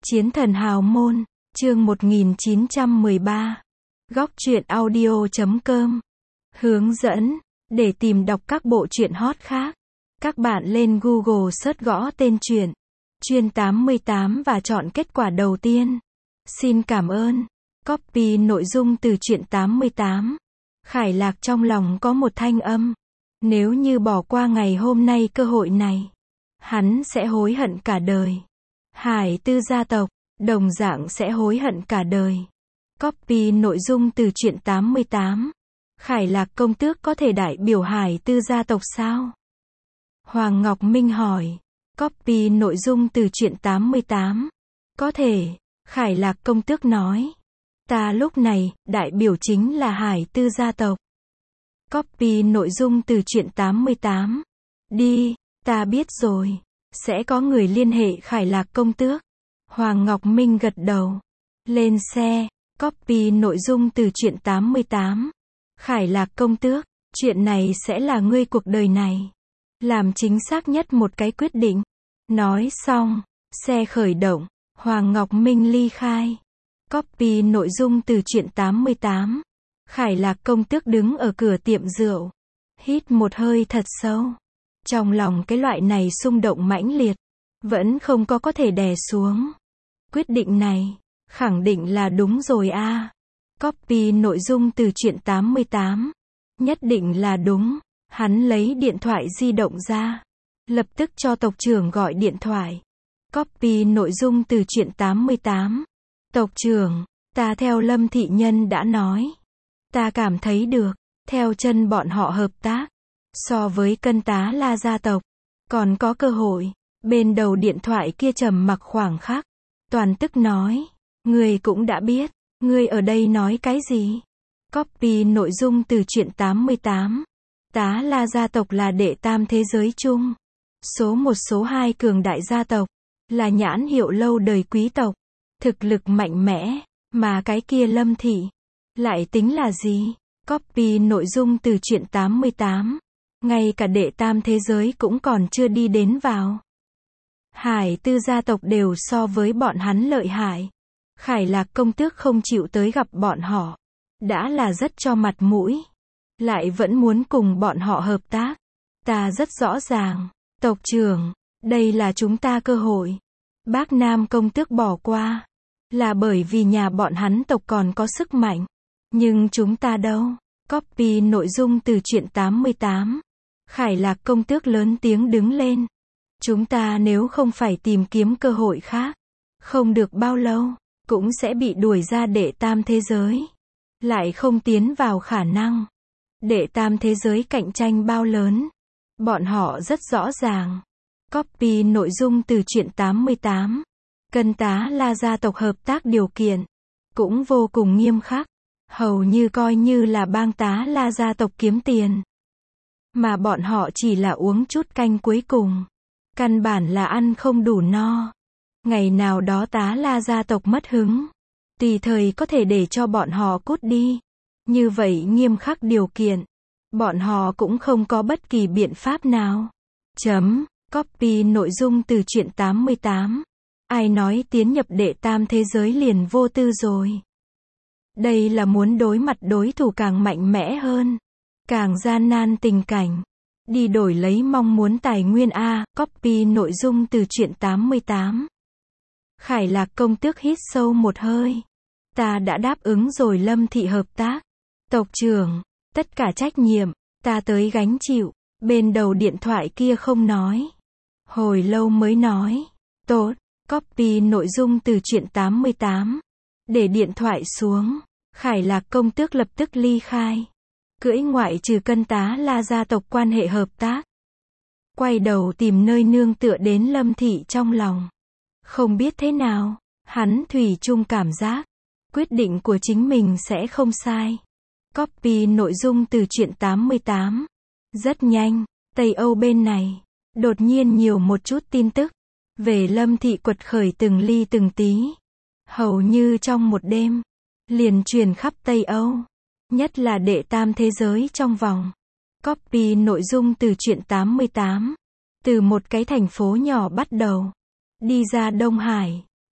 Chiến thần hào môn, chương 1913. Góc truyện audio.com. Hướng dẫn, để tìm đọc các bộ truyện hot khác. Các bạn lên Google search gõ tên truyện Chuyên 88 và chọn kết quả đầu tiên. Xin cảm ơn. Copy nội dung từ truyện 88. Khải Lạc trong lòng có một thanh âm. Nếu như bỏ qua ngày hôm nay cơ hội này, hắn sẽ hối hận cả đời. Hải Tư gia tộc, đồng dạng sẽ hối hận cả đời. Copy nội dung từ truyện 88. Khải Lạc công tước có thể đại biểu Hải Tư gia tộc sao? Hoàng Ngọc Minh hỏi. Copy nội dung từ truyện 88. Có thể, Khải Lạc công tước nói. Ta lúc này, đại biểu chính là Hải Tư gia tộc. Copy nội dung từ truyện 88. Đi, ta biết rồi. Sẽ có người liên hệ Khải Lạc công tước. Hoàng Ngọc Minh gật đầu. Lên xe. Copy nội dung từ truyện 88. Khải Lạc công tước, chuyện này sẽ là ngươi cuộc đời này. Làm chính xác nhất một cái quyết định. Nói xong, xe khởi động, Hoàng Ngọc Minh ly khai. Copy nội dung từ truyện 88. Khải Lạc công tước đứng ở cửa tiệm rượu. Hít một hơi thật sâu. Trong lòng cái loại này xung động mãnh liệt, vẫn không có thể đè xuống. Quyết định này, khẳng định là đúng rồi a. Copy nội dung từ truyện 88. Nhất định là đúng. Hắn lấy điện thoại di động ra. Lập tức cho tộc trưởng gọi điện thoại. Copy nội dung từ truyện 88. Tộc trưởng, ta theo Lâm Thị Nhân đã nói. Ta cảm thấy được, theo chân bọn họ hợp tác. So với Cân Tá La gia tộc, còn có cơ hội. Bên đầu điện thoại kia trầm mặc khoảng khắc. Toàn tức nói. Ngươi cũng đã biết. Ngươi ở đây nói cái gì? Copy nội dung từ truyện 88. Tá La gia tộc là đệ tam thế giới chung. Số 1 số 2 cường đại gia tộc. Là nhãn hiệu lâu đời quý tộc. Thực lực mạnh mẽ. Mà cái kia Lâm Thị lại tính là gì? Copy nội dung từ truyện 88. Ngay cả đệ tam thế giới cũng còn chưa đi đến vào. Hải Tư gia tộc đều so với bọn hắn lợi hại. Khải Lạc công tước không chịu tới gặp bọn họ. Đã là rất cho mặt mũi. Lại vẫn muốn cùng bọn họ hợp tác. Ta rất rõ ràng. Tộc trưởng, đây là chúng ta cơ hội. Bác Nam công tước bỏ qua. Là bởi vì nhà bọn hắn tộc còn có sức mạnh. Nhưng chúng ta đâu? Copy nội dung từ truyện 88. Khải Lạc công tước lớn tiếng đứng lên. Chúng ta nếu không phải tìm kiếm cơ hội khác, không được bao lâu, cũng sẽ bị đuổi ra đệ tam thế giới. Lại không tiến vào khả năng. Đệ tam thế giới cạnh tranh bao lớn. Bọn họ rất rõ ràng. Copy nội dung từ truyện 88. Cân Tá La gia tộc hợp tác điều kiện. Cũng vô cùng nghiêm khắc. Hầu như coi như là bang Tá La gia tộc kiếm tiền. Mà bọn họ chỉ là uống chút canh cuối cùng. Căn bản là ăn không đủ no. Ngày nào đó Tá La gia tộc mất hứng. Tùy thời có thể để cho bọn họ cút đi. Như vậy nghiêm khắc điều kiện. Bọn họ cũng không có bất kỳ biện pháp nào. Copy nội dung từ truyện 88. Ai nói tiến nhập đệ tam thế giới liền vô tư rồi. Đây là muốn đối mặt đối thủ càng mạnh mẽ hơn. Càng gian nan tình cảnh. Đi đổi lấy mong muốn tài nguyên A. Copy nội dung từ truyện 88. Khải Lạc công tước hít sâu một hơi. Ta đã đáp ứng rồi Lâm Thị hợp tác. Tộc trưởng, tất cả trách nhiệm, ta tới gánh chịu. Bên đầu điện thoại kia không nói. Hồi lâu mới nói. Tốt. Copy nội dung từ truyện 88. Để điện thoại xuống. Khải Lạc công tước lập tức ly khai. Cưỡi ngoại trừ Cân Tá La gia tộc quan hệ hợp tác. Quay đầu tìm nơi nương tựa đến Lâm Thị trong lòng. Không biết thế nào, hắn thủy chung cảm giác. Quyết định của chính mình sẽ không sai. Copy nội dung từ truyện 88. Rất nhanh, Tây Âu bên này, đột nhiên nhiều một chút tin tức. Về Lâm Thị quật khởi từng ly từng tí. Hầu như trong một đêm, liền truyền khắp Tây Âu. Nhất là đệ tam thế giới trong vòng. Copy nội dung từ truyện 88. Từ một cái thành phố nhỏ bắt đầu. Đi ra Đông Hải.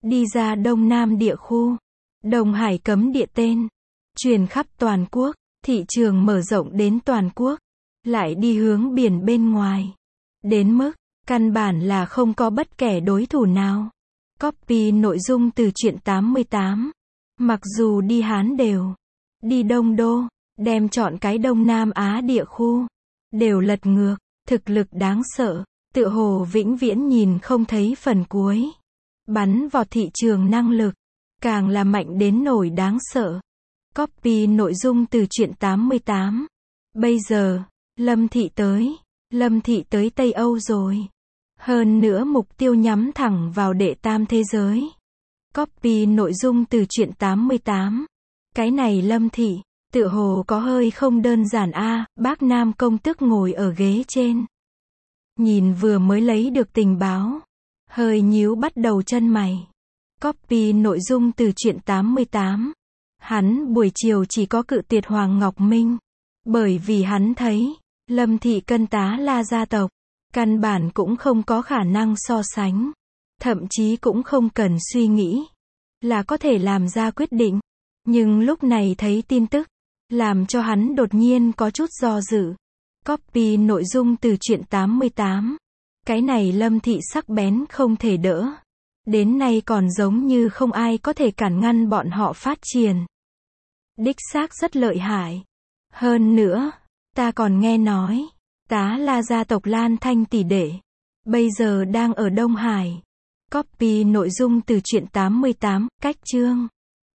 Đi ra Đông Nam địa khu. Đông Hải cấm địa tên. Truyền khắp toàn quốc. Thị trường mở rộng đến toàn quốc. Lại đi hướng biển bên ngoài. Đến mức, căn bản là không có bất kể đối thủ nào. Copy nội dung từ truyện 88. Mặc dù đi Hán đều. Đi Đông Đô. Đem chọn cái Đông Nam Á địa khu. Đều lật ngược. Thực lực đáng sợ. Tựa hồ vĩnh viễn nhìn không thấy phần cuối. Bắn vào thị trường năng lực. Càng là mạnh đến nỗi đáng sợ. Copy nội dung từ truyện 88. Bây giờ, Lâm Thị tới. Lâm Thị tới Tây Âu rồi. Hơn nữa mục tiêu nhắm thẳng vào đệ tam thế giới. Copy nội dung từ truyện 88. Cái này Lâm Thị, tựa hồ có hơi không đơn giản a. Bác Nam công tước ngồi ở ghế trên. Nhìn vừa mới lấy được tình báo. Hơi nhíu bắt đầu chân mày. Copy nội dung từ truyện 88. Hắn buổi chiều chỉ có cự tuyệt Hoàng Ngọc Minh. Bởi vì hắn thấy, Lâm Thị cân tá La gia tộc. Căn bản cũng không có khả năng so sánh. Thậm chí cũng không cần suy nghĩ. Là có thể làm ra quyết định. Nhưng lúc này thấy tin tức. Làm cho hắn đột nhiên có chút do dự. Copy nội dung từ truyện 88. Cái này Lâm Thị sắc bén không thể đỡ. Đến nay còn giống như không ai có thể cản ngăn bọn họ phát triển. Đích xác rất lợi hại. Hơn nữa, ta còn nghe nói, tá La gia tộc Lan Thanh tỷ đệ, bây giờ đang ở Đông Hải. Copy nội dung từ truyện 88, cách chương.